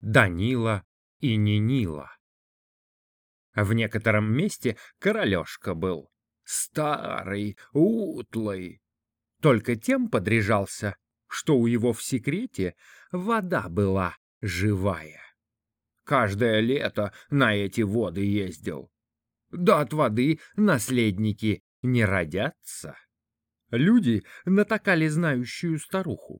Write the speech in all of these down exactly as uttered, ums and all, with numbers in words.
Данила и Нинила. В некотором месте королёшка был, старый, утлый, только тем подряжался, что у его в секрете вода была живая. Каждое лето на эти воды ездил. Да от воды наследники не родятся. Люди натакали знающую старуху.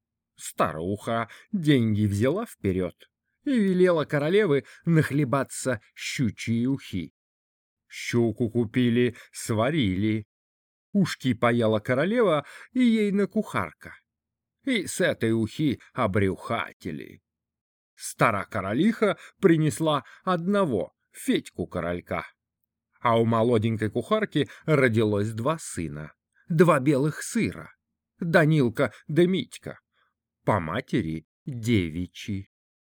Старуха деньги взяла вперед и велела королевы нахлебаться щучьи ухи. Щуку купили, сварили. Ушки паяла королева и ейна кухарка. И с этой ухи обрюхатили. Стара королиха принесла одного, Федьку королька. А у молоденькой кухарки родилось два сына, два белых сыра, Данилка да Митька, по матери девичьи.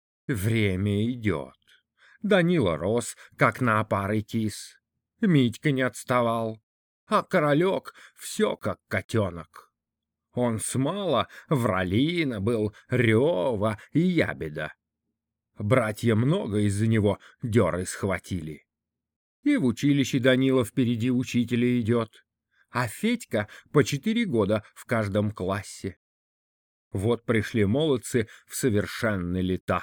Время идет. Данила рос, как на опарый кис. Митька не отставал, а королек все как котенок. Он смало вралина был, рева и ябеда. Братья много из-за него дёры схватили. И в училище Данила впереди учителя идет, а Федька по четыре года в каждом классе. Вот пришли молодцы в совершенные лета.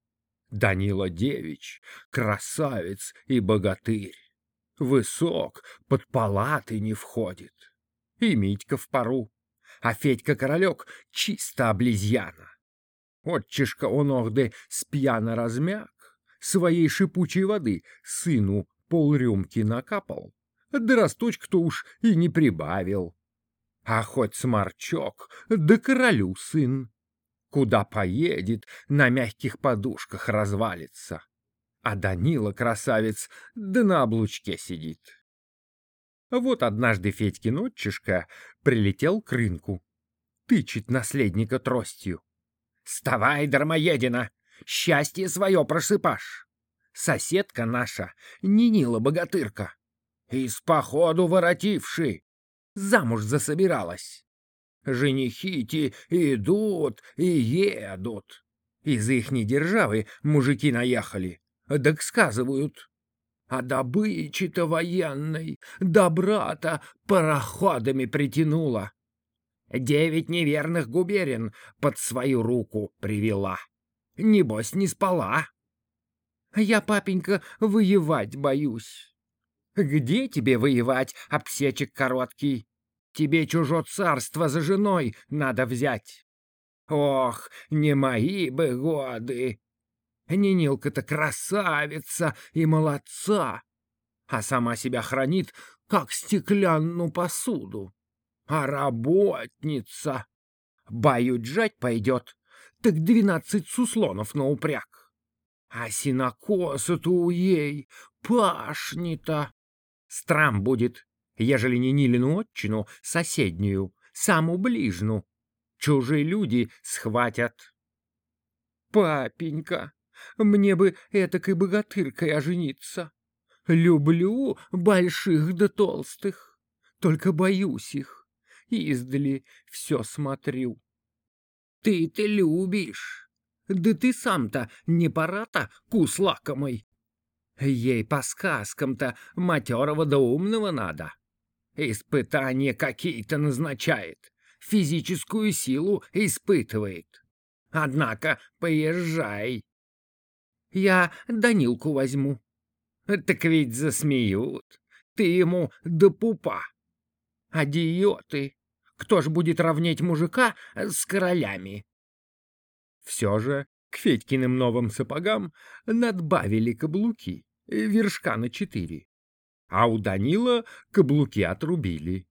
Данила девич, красавец и богатырь. Высок, под палаты не входит. И Митька в пару, а Федька-королек чисто облизьяна. Отчишка оногды спьяно размяк, своей шипучей воды сыну полрюмки накапал, да росточек-то уж и не прибавил. А хоть сморчок, да королю сын. Куда поедет, на мягких подушках развалится. А Данила, красавец, да на облучке сидит. Вот однажды Федькин отчишка прилетел к рынку, тычет наследника тростью. «Вставай, дармоедина, счастье свое просыпашь! Соседка наша, Нинила-богатырка, из походу воротивши, замуж засобиралась. Женихи-те идут и едут. Из ихней державы мужики наехали, так сказывают. А добычи-то военной добра-то пароходами притянула. Девять неверных губерен под свою руку привела. Небось, не спала. Я, папенька, воевать боюсь. Где тебе воевать, обсечек короткий? Тебе чужо царство за женой надо взять. Ох, не мои бы годы. Нинилка-то красавица и молодца, а сама себя хранит, как стеклянную посуду. А работница, бают жать пойдет, так двенадцать суслонов на упряг. А сенокоса-то у ей пашни-то. Страм будет, ежели не Нилину отчину, соседнюю, саму ближну. Чужие люди схватят. Папенька, мне бы этакой богатыркой ожениться. Люблю больших да толстых, только боюсь их. Издали все смотрю. Ты-то любишь. Да ты сам-то не пора-то кус лакомый. Ей по сказкам-то матерого да умного надо. Испытания какие-то назначает, физическую силу испытывает. Однако поезжай. Я Данилку возьму. Так ведь засмеют. Ты ему до пупа. Адиоты. Кто ж будет равнять мужика с королями? Все же к Федькиным новым сапогам надбавили каблуки, вершка на четыре, а у Данила каблуки отрубили.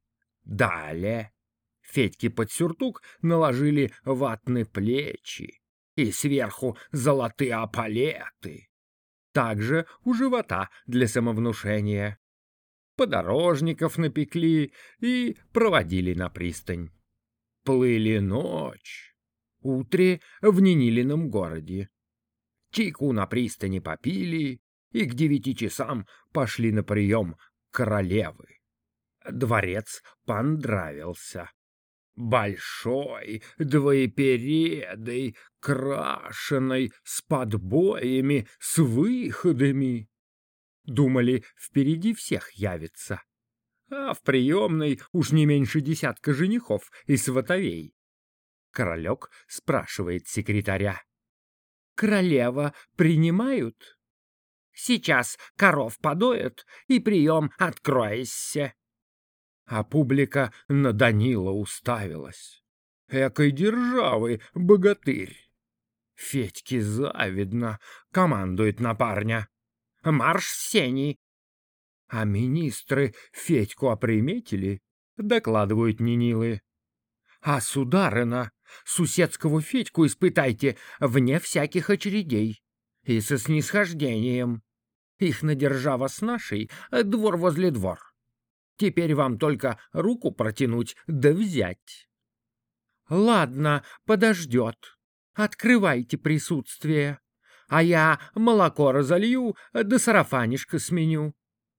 Далее Федьке под сюртук наложили ватные плечи и сверху золотые апалеты, также у живота для самовнушения. Подорожников напекли и проводили на пристань. Плыли ночь. Утре в Нинилином городе. Чайку на пристани попили и к девяти часам пошли на прием королевы. Дворец понравился. большой, двоепередой, крашеной, с подбоями, с выходами. Думали, впереди всех явится, а в приемной уж не меньше десятка женихов и сватовей. Королек спрашивает секретаря: «Королева принимают?» «Сейчас коров подоят, и прием откроешься». А публика на Данила уставилась. Экой державы богатырь. Федьке завидно, командует на парня: «Марш в сени!» А министры Федьку оприметили, докладывают Нинилы: «А сударына, суседского Федьку испытайте вне всяких очередей и со снисхождением. Их надержава с нашей двор возле двор. Теперь вам только руку протянуть да взять». «Ладно, подождет. Открывайте присутствие, а я молоко разолью да сарафанишко сменю».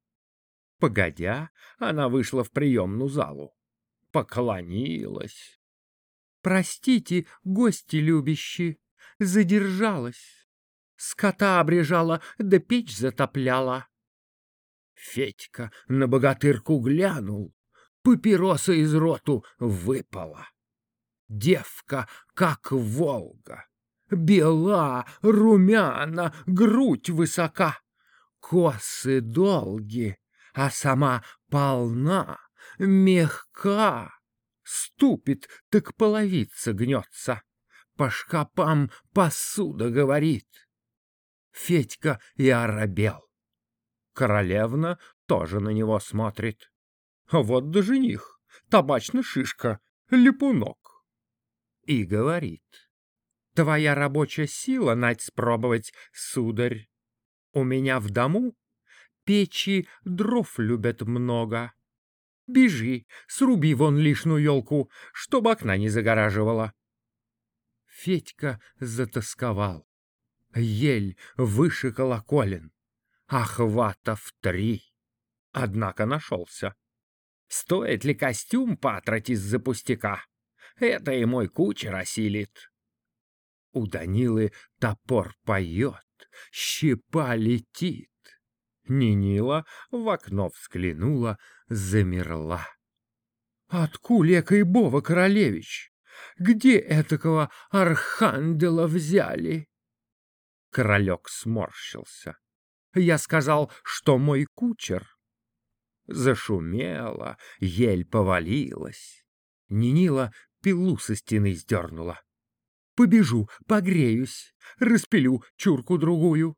Погодя, она вышла в приемную залу, поклонилась. «Простите, гости любящие, задержалась. Скота обрежала, да печь затопляла». Федька на богатырку глянул, папироса из роту выпала. Девка, как Волга, бела, румяна, грудь высока, косы долги, а сама полна, мягка. Ступит, так половица гнется, по шкапам посуда говорит. Федька и оробел. Королевна тоже на него смотрит. Вот да жених, табачная шишка, липунок. И говорит: «Твоя рабочая сила нать спробовать, сударь. У меня в дому печи дров любят много. Бежи, сруби вон лишнюю елку, чтоб окна не загораживала». Федька затосковал. Ель выше колоколен, охватов три. Однако нашелся. Стоит ли костюм патрать из-за пустяка? Это и мой кучер осилит. У Данилы топор поет, щепа летит. Нинила в окно взглянула, замерла. «Откуль экой Бова Королевич? Где этакого архангела взяли?» Королек сморщился. «Я сказал, что мой кучер». Зашумело, ель повалилась. Нинила пилу со стены сдернула. «Побежу, погреюсь, распилю чурку-другую».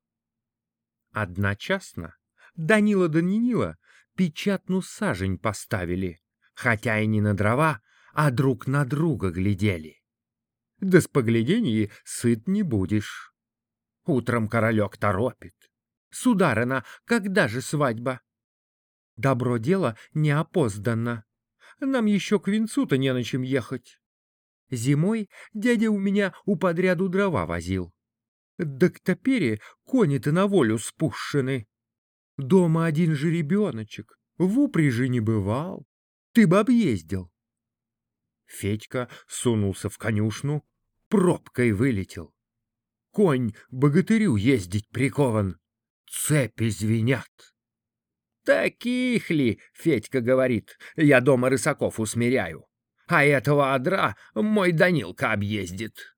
Одночасно Данила да Нинила печатну сажень поставили, хотя и не на дрова, а друг на друга глядели. Да с погляденья сыт не будешь. Утром королек торопит: «Сударына, когда же свадьба?» «Добро дело не опоздано. Нам еще к венцу-то не на чем ехать. Зимой дядя у меня у подряду дрова возил. Да к топере кони-то на волю спущены. Дома один же ребеночек, в упряжи не бывал. Ты бы объездил». Федька сунулся в конюшну, пробкой вылетел. Конь богатырю ездить прикован, цепи звенят. «Таких ли, — Федька говорит, — я дома рысаков усмиряю, а этого одра мой Данилка объездит».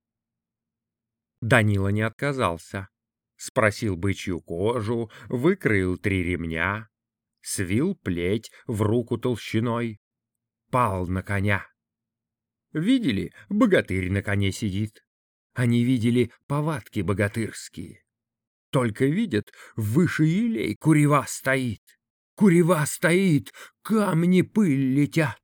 Данила не отказался. Спросил бычью кожу, выкроил три ремня, свил плеть в руку толщиной, пал на коня. Видели, богатырь на коне сидит. Они видели повадки богатырские. Только видят, выше елей курева стоит. Курева стоит, камни пыль летят.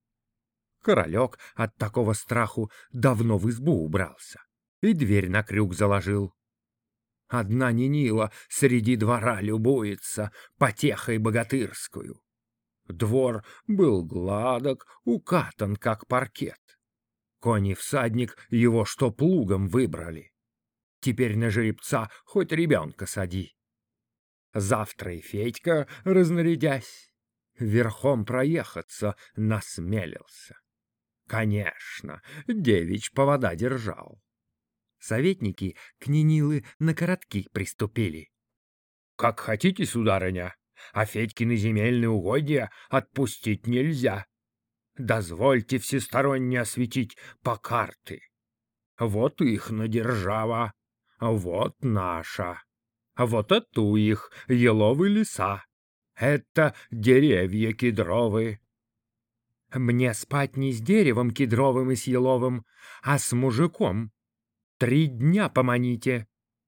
Королек от такого страху давно в избу убрался и дверь на крюк заложил. Одна Нинила среди двора любуется потехой богатырскую. Двор был гладок, укатан, как паркет. Конь и всадник его что плугом выбрали. Теперь на жеребца хоть ребенка сади. Завтра и Федька, разнарядясь, верхом проехаться насмелился. Конечно, девич повода держал. Советники к Нинилы на коротки приступили. «Как хотите, сударыня, а Федькины земельные угодья отпустить нельзя. Дозвольте всесторонне осветить по карты. Вот ихна держава, вот наша, вот это их еловы леса, это деревья кедровые. Мне спать не с деревом кедровым и с еловым, а с мужиком. Три дня поманите».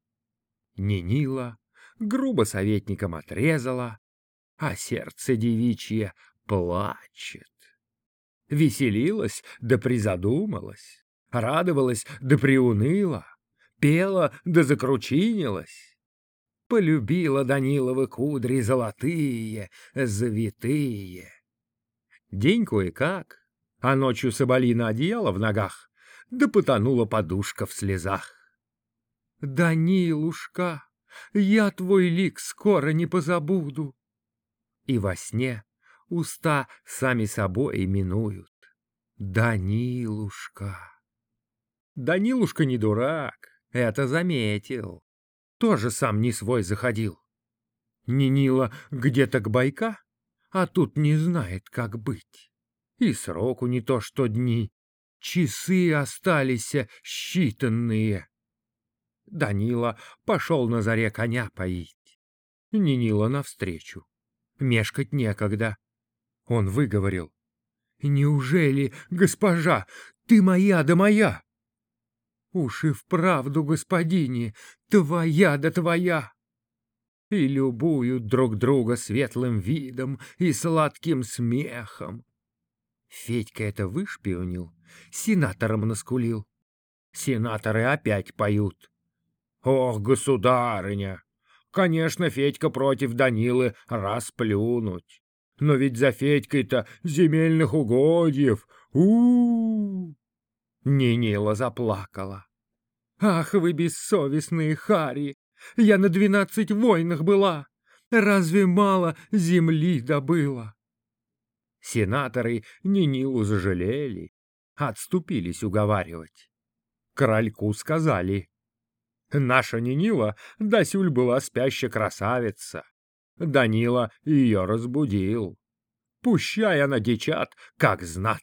Нинила грубо советникам отрезала, а сердце девичье плачет. Веселилась да призадумалась, радовалась да приуныла, пела да закручинилась. Полюбила Даниловы кудри золотые, завитые. День кое-как, а ночью соболино одеяло в ногах, да потонула подушка в слезах. «Данилушка, я твой лик скоро не позабуду». И во сне уста сами собой именуют: «Данилушка». Данилушка не дурак, это заметил. Тоже сам не свой заходил. Нинила где-то к байка, а тут не знает, как быть. И сроку не то что дни, часы остались считанные. Данила пошел на заре коня поить. Нинила навстречу. Мешкать некогда. Он выговорил: «Неужели, госпожа, ты моя да моя?» «Уж и вправду, господине, твоя да твоя!» И любуют друг друга светлым видом и сладким смехом. Федька это вышпионил, сенатором наскулил. Сенаторы опять поют. «Ох, государыня! Конечно, Федька против Данилы расплюнуть. Но ведь за Федькой-то земельных угодьев! У-у-у!» Нинила заплакала. «Ах вы бессовестные хари! Я на двенадцать войнах была! Разве мало земли добыла?» Сенаторы Нинилу зажалели, отступились уговаривать. Корольку сказали: «Наша Нинила досюль была спящая красавица. Данила ее разбудил. Пущай она дичат, как знат».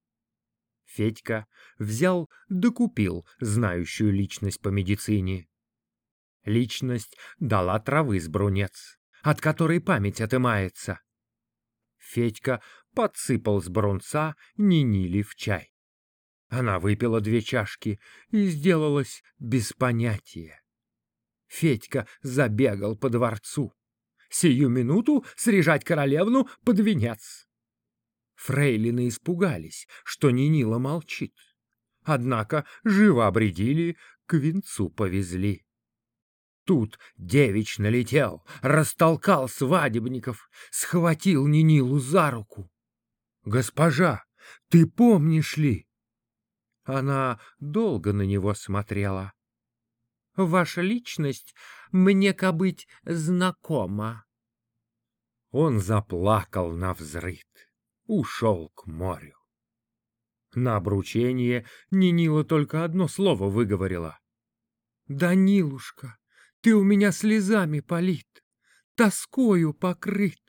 Федька взял да купил знающую личность по медицине. Личность дала травы с брунец, от которой память отымается. Федька подсыпал с брунца Ниниле в чай. Она выпила две чашки и сделалась без понятия. Федька забегал по дворцу. Сию минуту срежать королевну под венец. Фрейлины испугались, что Нинила молчит. Однако живо обредили, к венцу повезли. Тут девич налетел, растолкал свадебников, схватил Нинилу за руку. «Госпожа, ты помнишь ли?» Она долго на него смотрела. «Ваша личность мне кабыть знакома». Он заплакал навзрыд, ушел к морю. На обручение Нинила только одно слово выговорила: «Данилушка, ты у меня слезами полит, тоскою покрыт».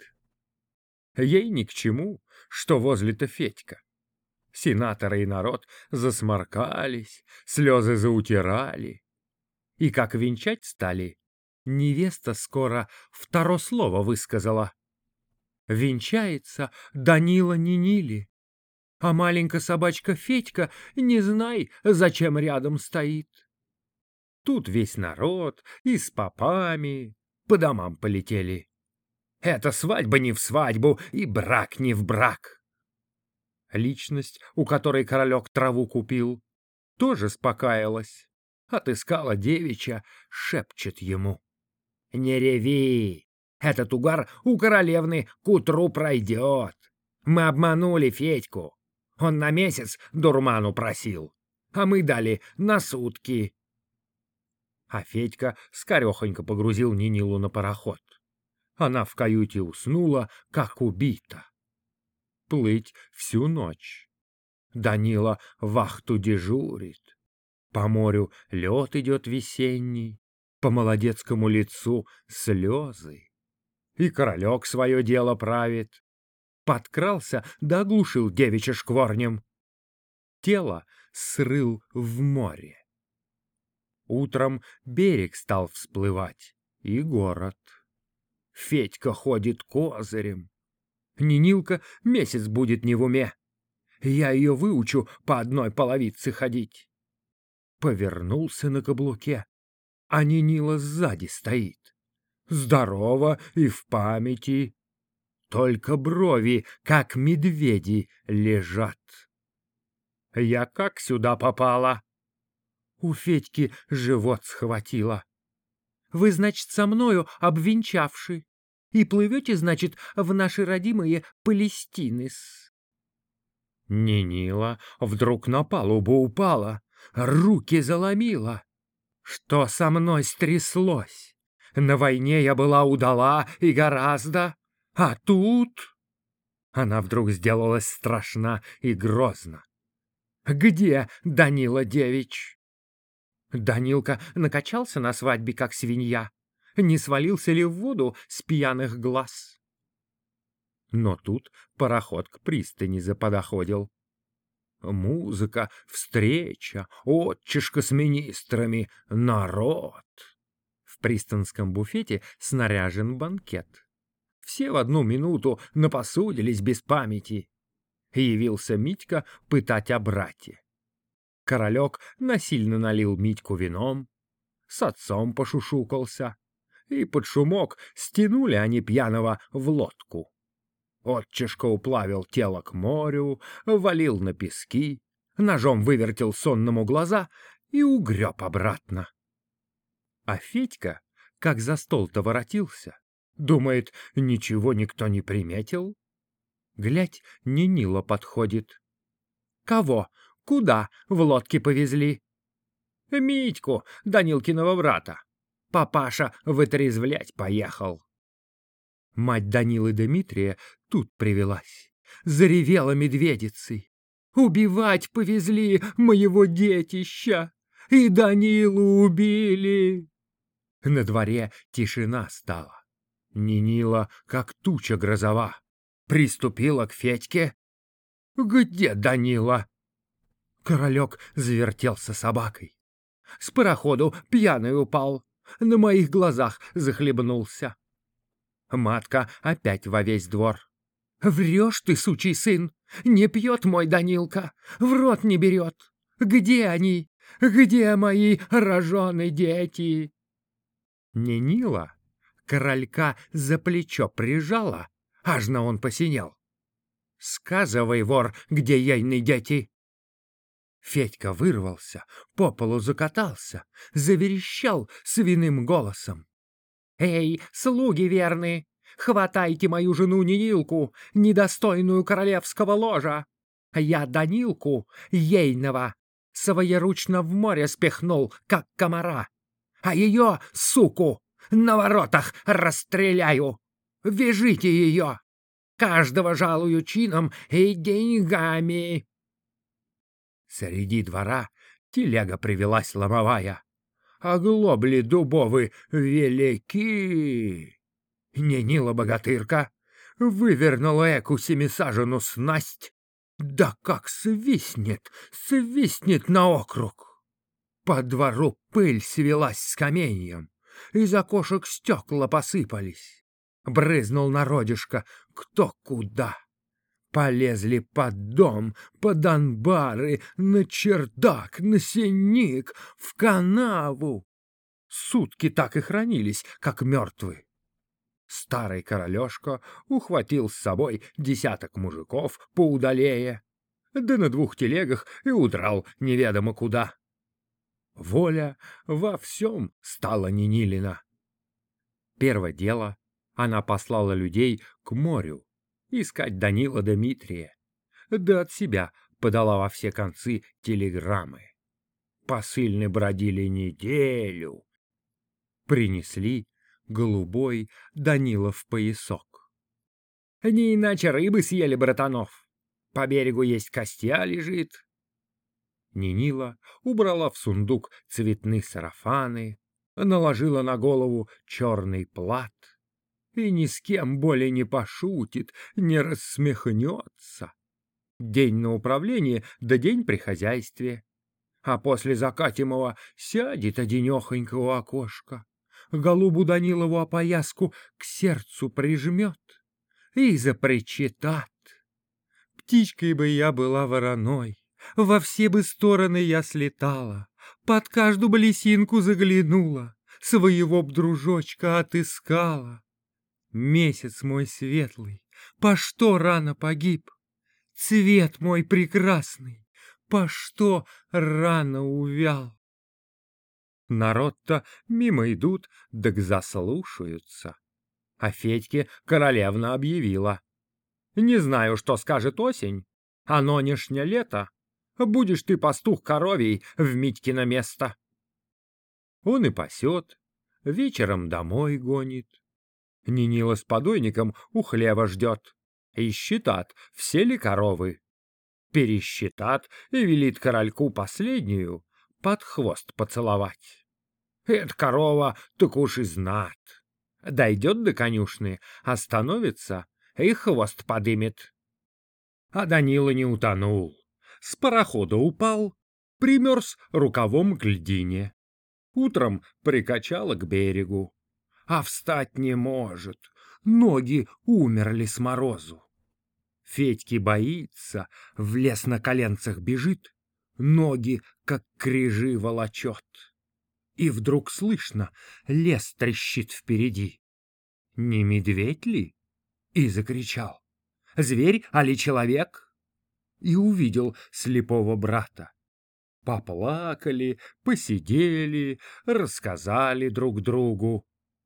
Ей ни к чему, что возле-то Федька. Сенаторы и народ засморкались, слезы заутирали. И как венчать стали, невеста скоро второ слово высказала. Венчается Данила Ниниле, а маленькая собачка Федька не знай, зачем рядом стоит. Тут весь народ и с попами по домам полетели. Это свадьба не в свадьбу и брак не в брак. Личность, у которой королек траву купил, тоже спокаялась. Отыскала девича, шепчет ему: «Не реви, этот угар у королевны к утру пройдет. Мы обманули Федьку. Он на месяц дурману просил, а мы дали на сутки». А Федька скорехонько погрузил Нинилу на пароход. Она в каюте уснула, как убита. Плыть всю ночь. Данила вахту дежурит. По морю лед идет весенний, по молодецкому лицу слезы. И королек свое дело правит. Подкрался да оглушил девичья шкворнем. Тело срыл в море. Утром берег стал всплывать, и город. Федька ходит козырем. Нинилка месяц будет не в уме. Я ее выучу по одной половице ходить. Повернулся на каблуке, а Нинила сзади стоит. Здорово и в памяти. Только брови, как медведи, лежат. Я как сюда попала? У Федьки живот схватило. Вы, значит, со мною обвенчавши, и плывете, значит, в наши родимые Палестины-с. Нинила вдруг на палубу упала, руки заломила. Что со мной стряслось? На войне я была удала и гораздо, а тут... Она вдруг сделалась страшна и грозна. Где Данила Девич? Данилка накачался на свадьбе, как свинья. Не свалился ли в воду с пьяных глаз? Но тут пароход к пристани заподоходил. Музыка, встреча, отчишка с министрами, народ. В пристанском буфете снаряжен банкет. Все в одну минуту напосудились без памяти. Явился Митька пытать о брате. Королек насильно налил Митьку вином, с отцом пошушукался, и под шумок стянули они пьяного в лодку. Отчишка уплавил тело к морю, валил на пески, ножом вывертел сонному глаза и угреб обратно. А Федька, как за стол-то воротился, думает, ничего никто не приметил. Глядь, Нинила подходит. Кого? Куда в лодке повезли? Митьку, Данилкиного брата. Папаша вытрезвлять поехал. Мать Данилы Дмитрия тут привелась, заревела медведицей. Убивать повезли моего детища, и Данилу убили. На дворе тишина стала. Нинила, как туча грозова, приступила к Федьке. Где Данила? Королек завертелся собакой. С пароходу пьяный упал, на моих глазах захлебнулся. Матка опять во весь двор. Врешь ты, сучий сын, не пьет мой Данилка, в рот не берет. Где они? Где мои роженые дети? Нинила королька за плечо прижала, аж на он посинел. Сказывай, вор, где ейные дети? Федька вырвался, по полу закатался, заверещал свиным голосом. «Эй, слуги верные, хватайте мою жену Нинилку, недостойную королевского ложа! Я Данилку, ейного, своеручно в море спихнул, как комара, а ее, суку, на воротах расстреляю! Вяжите ее! Каждого жалую чином и деньгами!» Среди двора телега привелась ломовая, а глобли дубовы велики. Нинила-богатырка вывернула эку семисажену снасть, да как свистнет, свистнет на округ. По двору пыль свелась с каменьем, из окошек стекла посыпались. Брызнул народишко кто куда. Полезли под дом, под анбары, на чердак, на сеник, в канаву. Сутки так и хранились, как мертвы. Старый королешка ухватил с собой десяток мужиков поудалее, да на двух телегах и удрал неведомо куда. Воля во всем стала Нинилина. Первое дело, она послала людей к морю, искать Данила Дмитрия, да от себя подала во все концы телеграммы. Посыльные бродили неделю. Принесли голубой Данилов поясок. Не иначе рыбы съели братанов. По берегу есть костя лежит. Нинила убрала в сундук цветные сарафаны, наложила на голову черный плат и ни с кем более не пошутит, не рассмехнется. День на управлении, да день при хозяйстве. А после закатимого сядет одинехонько у окошка, голубу Данилову опояску к сердцу прижмет и запричитат. Птичкой бы я была вороной, во все бы стороны я слетала, под каждую бы лисинку заглянула, своего б дружочка отыскала. Месяц мой светлый, по что рано погиб? Цвет мой прекрасный, по что рано увял? Народ-то мимо идут, да к заслушаются. А Федьке королевна объявила: не знаю, что скажет осень, а нонешнее лето будешь ты пастух коровий в Митькино место. Он и пасет, вечером домой гонит. Нинила с подойником у хлева ждет и считат, все ли коровы. Пересчитат и велит корольку последнюю под хвост поцеловать. Эта корова так уж и знат. Дойдет до конюшни, остановится и хвост подымет. А Данила не утонул. С парохода упал, примерз рукавом к льдине. Утром прикачало к берегу. А встать не может, ноги умерли с морозу. Федьки боится, в лес на коленцах бежит, ноги, как крижи, волочет. И вдруг слышно, лес трещит впереди. Не медведь ли? И закричал: зверь, али человек? И увидел слепого брата. Поплакали, посидели, рассказали друг другу.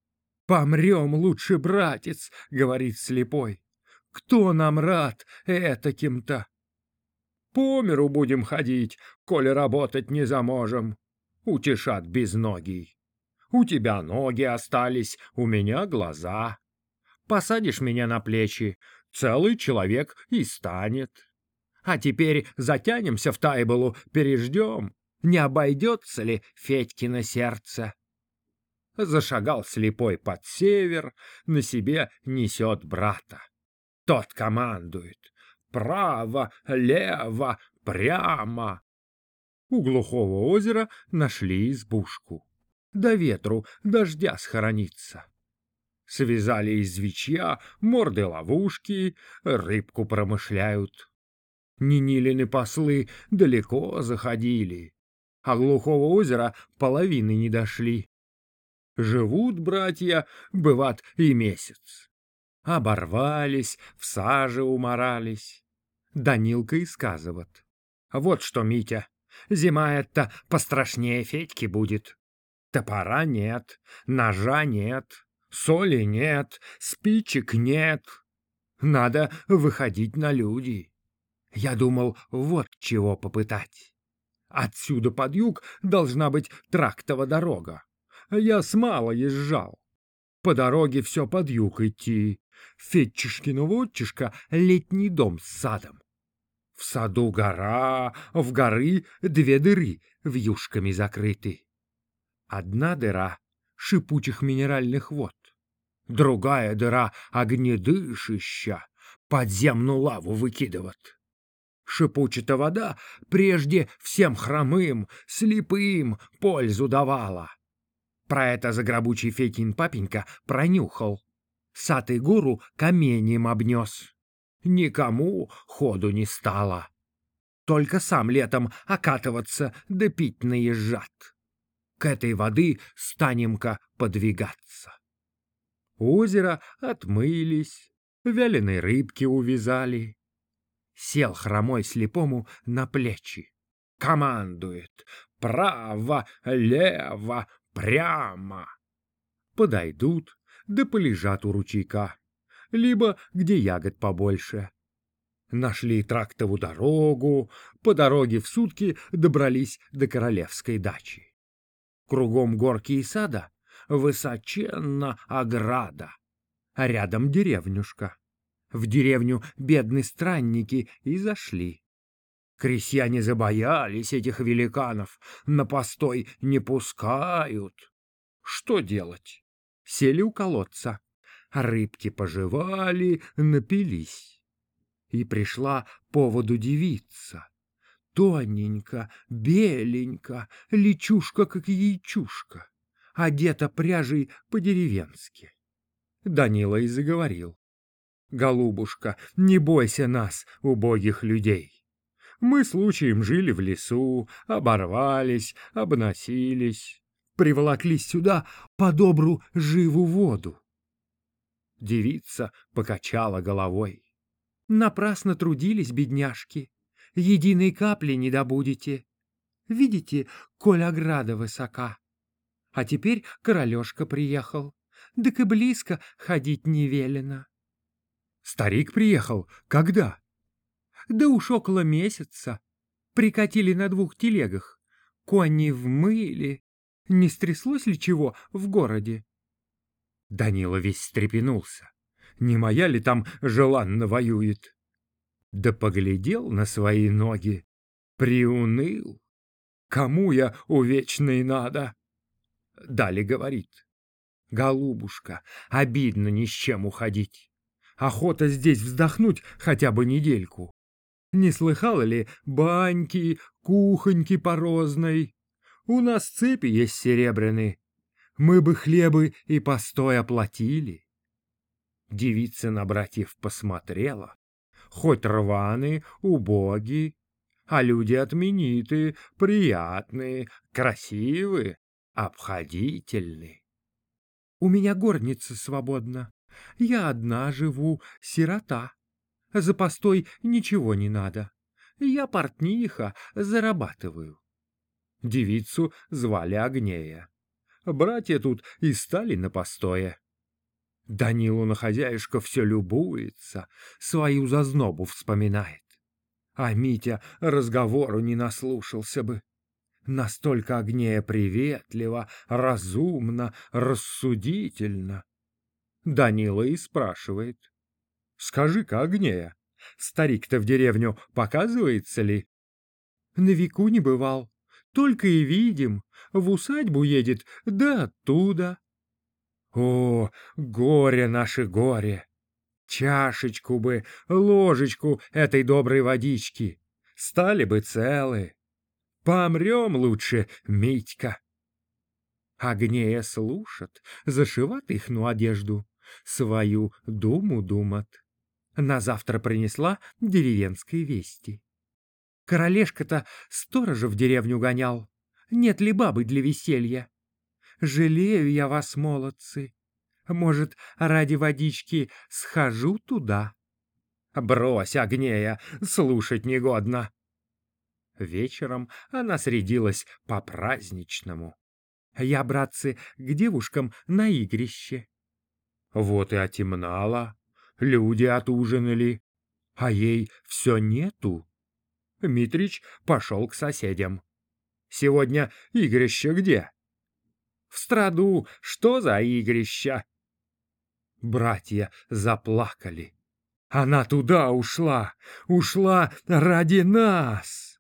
«Помрем лучше, братец», — говорит слепой. «Кто нам рад этаким-то?» «По миру будем ходить, коли работать не заможем», — утешат безногий. «У тебя ноги остались, у меня глаза. Посадишь меня на плечи, целый человек и станет. А теперь затянемся в тайболу, переждем, не обойдется ли Федькино сердце». Зашагал слепой под север, на себе несет брата. Тот командует: право, лево, прямо. У глухого озера нашли избушку. До ветру, дождя схорониться. Связали из вичья морды ловушки, рыбку промышляют. Нинилины послы далеко заходили, а глухого озера половины не дошли. Живут братья, быват, и месяц. Оборвались, в саже уморались. Данилка и сказывает: вот что, Митя, зима эта пострашнее Федьки будет. Топора нет, ножа нет, соли нет, спичек нет. Надо выходить на люди. Я думал, вот чего попытать. Отсюда под юг должна быть трактова дорога. Я смало езжал. По дороге все под юг идти. Федчишкина вотчишка — летний дом с садом. В саду гора, в горы две дыры вьюшками закрыты. Одна дыра — шипучих минеральных вод, другая дыра — огнедышища, подземную лаву выкидывает. Шипучая вода прежде всем хромым, слепым пользу давала. Про это загробучий Федькин папенька пронюхал. Сад и гору каменьем обнес. Никому ходу не стало. Только сам летом окатываться да пить наезжат. К этой воды станем-ка подвигаться. Озеро отмылись, вяленой рыбки увязали. Сел хромой слепому на плечи. Командует: право, лево, прямо. Подойдут, да полежат у ручейка, либо где ягод побольше. Нашли трактову дорогу, по дороге в сутки добрались до королевской дачи. Кругом горки и сада высоченна ограда, а рядом деревнюшка. В деревню бедные странники и зашли. Крестьяне забоялись этих великанов, на постой не пускают. Что делать? Сели у колодца, рыбки пожевали, напились. И пришла поводу девица. Тоненько, беленько, личушка, как яйчушка, одета пряжей по-деревенски. Данила и заговорил. «Голубушка, не бойся нас, убогих людей. Мы случаем жили в лесу, оборвались, обносились, приволоклись сюда по добру живу воду». Девица покачала головой. «Напрасно трудились, бедняжки, единой капли не добудете. Видите, коль ограда высока. А теперь королёшка приехал, дык и близко ходить не велено». «Старик приехал? Когда?» «Да уж около месяца. Прикатили на двух телегах. Кони вмыли. Не стряслось ли чего в городе?» Данила весь встрепенулся. Не моя ли там желанно воюет? Да поглядел на свои ноги, приуныл. Кому я увечный надо? Далее говорит. «Голубушка, обидно ни с чем уходить. Охота здесь вздохнуть хотя бы недельку. Не слыхала ли баньки, кухоньки порозной? У нас цепи есть серебряные. Мы бы хлебы и постой оплатили». Девица на братьев посмотрела. Хоть рваные, убогие, а люди отменитые, приятные, красивые, обходительные. «У меня горница свободна. Я одна живу, сирота. За постой ничего не надо. Я портниха, зарабатываю». Девицу звали Агнея. Братья тут и стали на постое. Данилу на хозяюшка все любуется, свою зазнобу вспоминает. А Митя разговору не наслушался бы. Настолько Агнея приветлива, разумна, рассудительна. Данила и спрашивает. «Скажи-ка, Агнея, старик-то в деревню показывается ли?» «На веку не бывал, только и видим, в усадьбу едет, да оттуда». «О, горе наше горе! Чашечку бы, ложечку этой доброй водички, стали бы целы. Помрем лучше, Митька». Агнея слушат, зашиват ихну одежду, свою думу думат. На завтра принесла деревенской вести. Королешка-то сторожа в деревню гонял, нет ли бабы для веселья. Жалею я вас, молодцы. Может, ради водички схожу туда? Брось, Агнея, слушать негодно. Вечером она срядилась по-праздничному. Я, братцы, к девушкам на игрище. Вот и отемнало, люди отужинали, а ей все нету. Митрич пошел к соседям. «Сегодня игрище где?» «В страду, что за игрища?» Братья заплакали. «Она туда ушла, ушла ради нас!»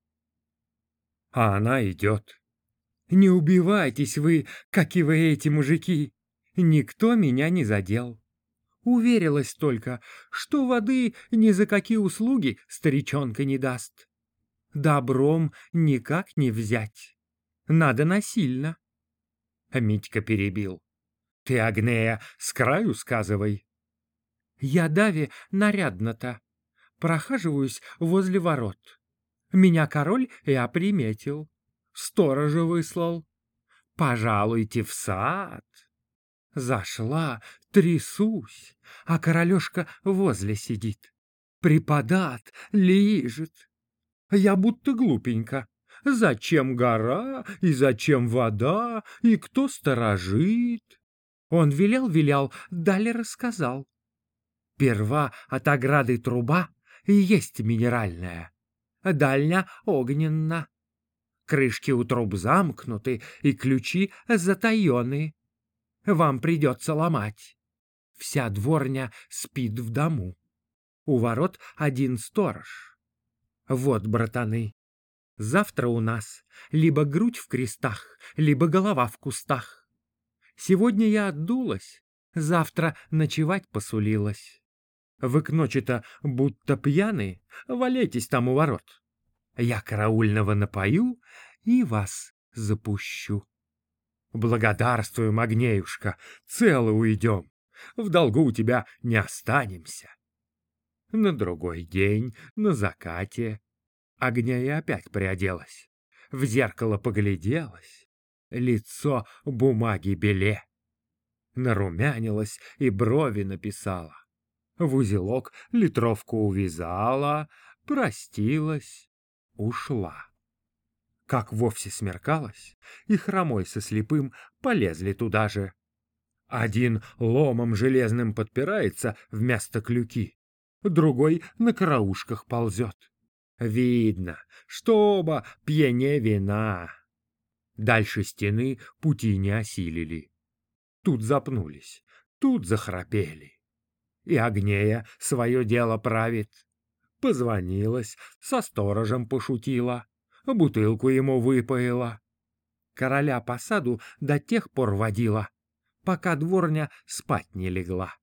А она идет. «Не убивайтесь вы, как и вы эти мужики, никто меня не задел. Уверилась только, что воды ни за какие услуги старичонка не даст. Добром никак не взять, надо насильно». Митька перебил. «Ты, Агнея, с краю сказывай». «Я даве нарядно-то, прохаживаюсь возле ворот. Меня король и оприметил, сторожа выслал. Пожалуйте в сад». Зашла, трясусь, а королешка возле сидит. Припадат, лижет. Я будто глупенько. Зачем гора, и зачем вода, и кто сторожит? Он вилял-вилял, далее рассказал. Перва от ограды труба и есть минеральная, дальня огненна. Крышки у труб замкнуты, и ключи затаены. Вам придется ломать. Вся дворня спит в дому. У ворот один сторож. Вот, братаны, завтра у нас либо грудь в крестах, либо голова в кустах. Сегодня я отдулась, завтра ночевать посулилась. Вы к ночи-то будто пьяны, валяйтесь там у ворот. Я караульного напою и вас запущу. Благодарствуем, Агнеюшка, целы уйдем, в долгу у тебя не останемся. На другой день, на закате, Агнея опять приоделась, в зеркало погляделась, лицо бумаги беле. Нарумянилась и брови написала, в узелок литровку увязала, простилась, ушла. Как вовсе смеркалось, и хромой со слепым полезли туда же. Один ломом железным подпирается вместо клюки, другой на караушках ползет. Видно, что оба пьяне вина. Дальше стены пути не осилили. Тут запнулись, тут захрапели. И Агнея свое дело правит. Позвонилась, со сторожем пошутила, бутылку ему выпоила. Короля по саду до тех пор водила, пока дворня спать не легла.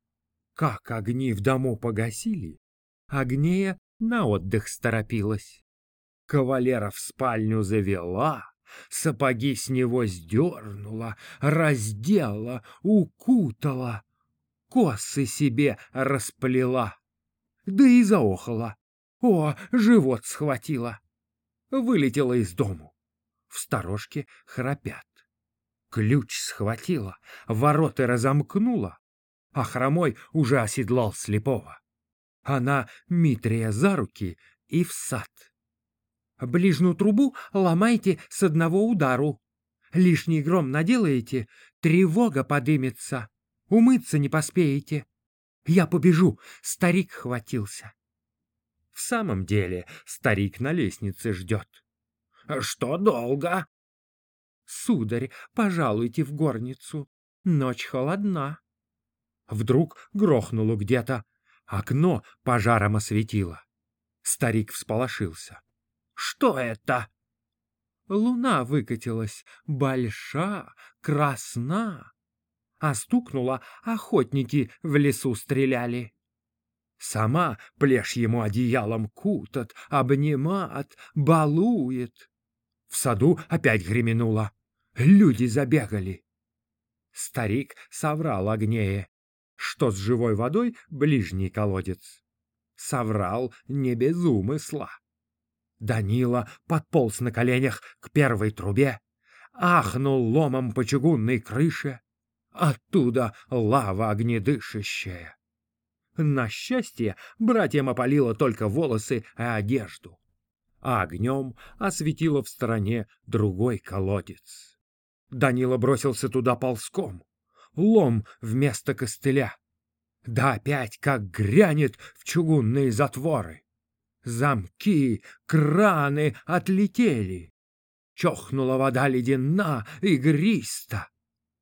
Как огни в дому погасили, Агнея на отдых сторопилась. Кавалера в спальню завела, сапоги с него сдернула, раздела, укутала, косы себе расплела. Да и заохала. О, живот схватила. Вылетела из дому. В сторожке храпят. Ключ схватила, ворота разомкнула, а хромой уже оседлал слепого. Она Митрия за руки и в сад. Ближнюю трубу ломайте с одного удару. Лишний гром наделаете, тревога подымется. Умыться не поспеете. Я побежу, старик хватился. В самом деле старик на лестнице ждет. Что долго? Сударь, пожалуйте в горницу. Ночь холодна. Вдруг грохнуло где-то. Окно пожаром осветило. Старик всполошился. Что это? Луна выкатилась, большая, красна. А стукнула, охотники в лесу стреляли. Сама плешь ему одеялом кутат, обнимат, балует. В саду опять гременуло. Люди забегали. Старик соврал Агнее, что с живой водой ближний колодец. Соврал не без умысла. Данила подполз на коленях к первой трубе, ахнул ломом по чугунной крыше. Оттуда лава огнедышащая. На счастье, братьям опалило только волосы и одежду, а огнем осветило в стороне другой колодец. Данила бросился туда ползком, лом вместо костыля. Да опять как грянет в чугунные затворы. Замки, краны отлетели. Чохнула вода ледяна, игриста.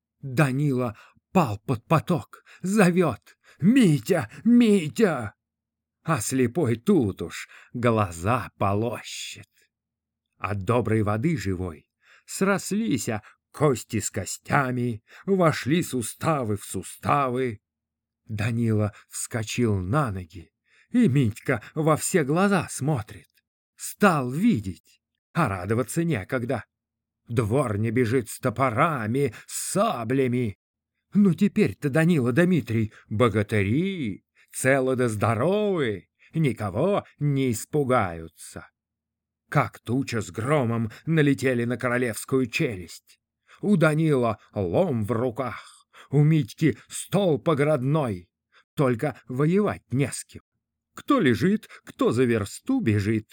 Данила пал под поток, зовет: «Митя! Митя!» А слепой тут уж глаза полощет. От доброй воды живой срослись кости с костями, вошли суставы в суставы. Данила вскочил на ноги, и Митька во все глаза смотрит. Стал видеть, а радоваться некогда. Дворня бежит с топорами, с саблями. Ну теперь-то Данила Дмитрий богатыри, целы да здоровы, никого не испугаются. Как туча с громом налетели на королевскую челюсть. У Данила лом в руках, у Митьки стол поградной, только воевать не с кем. Кто лежит, кто за версту бежит.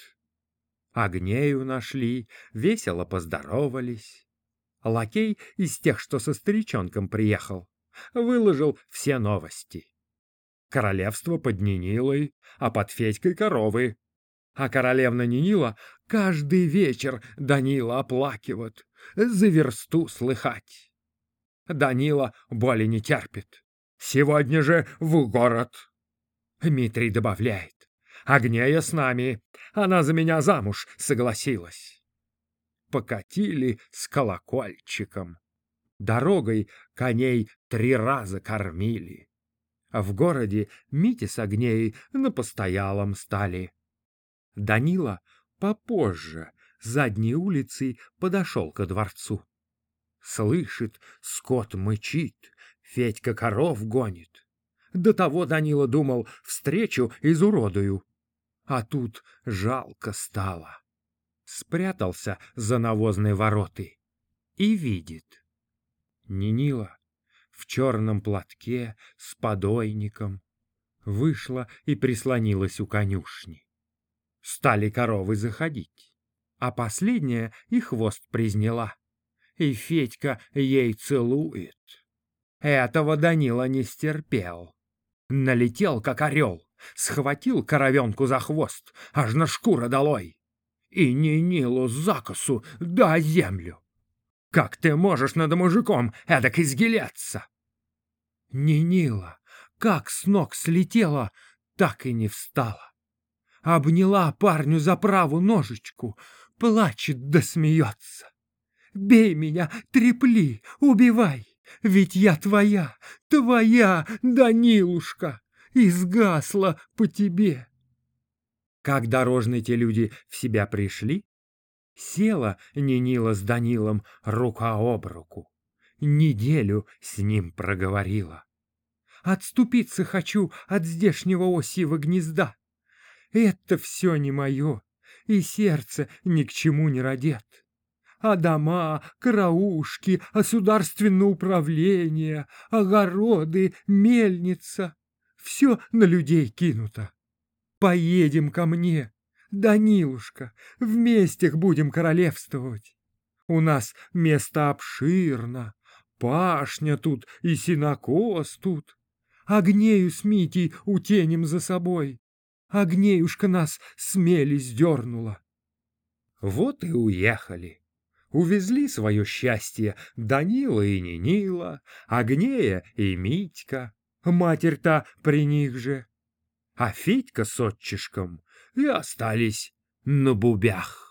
Агнею нашли, весело поздоровались. Лакей из тех, что со старичонком приехал, выложил все новости. Королевство под Нинилой, а под Федькой коровы. А королевна Нинила каждый вечер Данила оплакивает, за версту слыхать. Данила боли не терпит. Сегодня же в город. Митрий добавляет: Агнея с нами, она за меня замуж согласилась. Покатили с колокольчиком. Дорогой коней три раза кормили. А в городе Митя с Агнеей на постоялом стали. Данила попозже задней улицей подошел ко дворцу. Слышит, скот мычит, Федька коров гонит. До того Данила думал, встречу изуродую. А тут жалко стало. Спрятался за навозные вороты и видит. Нинила в черном платке с подойником вышла и прислонилась у конюшни. Стали коровы заходить, а последняя и хвост призняла. И Федька ей целует. Этого Данила не стерпел. Налетел, как орел, схватил коровенку за хвост, аж на шкура долой. И Нинилу за косу да землю. Как ты можешь над мужиком эдак изгиляться? Нинила, как с ног слетела, так и не встала. Обняла парню за правую ножечку, плачет да смеется. Бей меня, трепли, убивай, ведь я твоя, твоя, Данилушка, изгасла по тебе. Как дорожные те люди в себя пришли, села Нинила с Данилом рука об руку. Неделю с ним проговорила. Отступиться хочу от здешнего осьего гнезда. Это все не мое, и сердце ни к чему не родит. А дома, караушки, государственное управление, огороды, мельница — все на людей кинуто. Поедем ко мне, Данилушка, вместе будем королевствовать. У нас место обширно, пашня тут и сенокос тут. Агнею с Митей утенем за собой. Агнеюшка нас с мели сдернула. Вот и уехали. Увезли свое счастье Данила и Нинила, Агнея и Митька, матерь-то при них же. А Федька с отчишком и остались на бубях.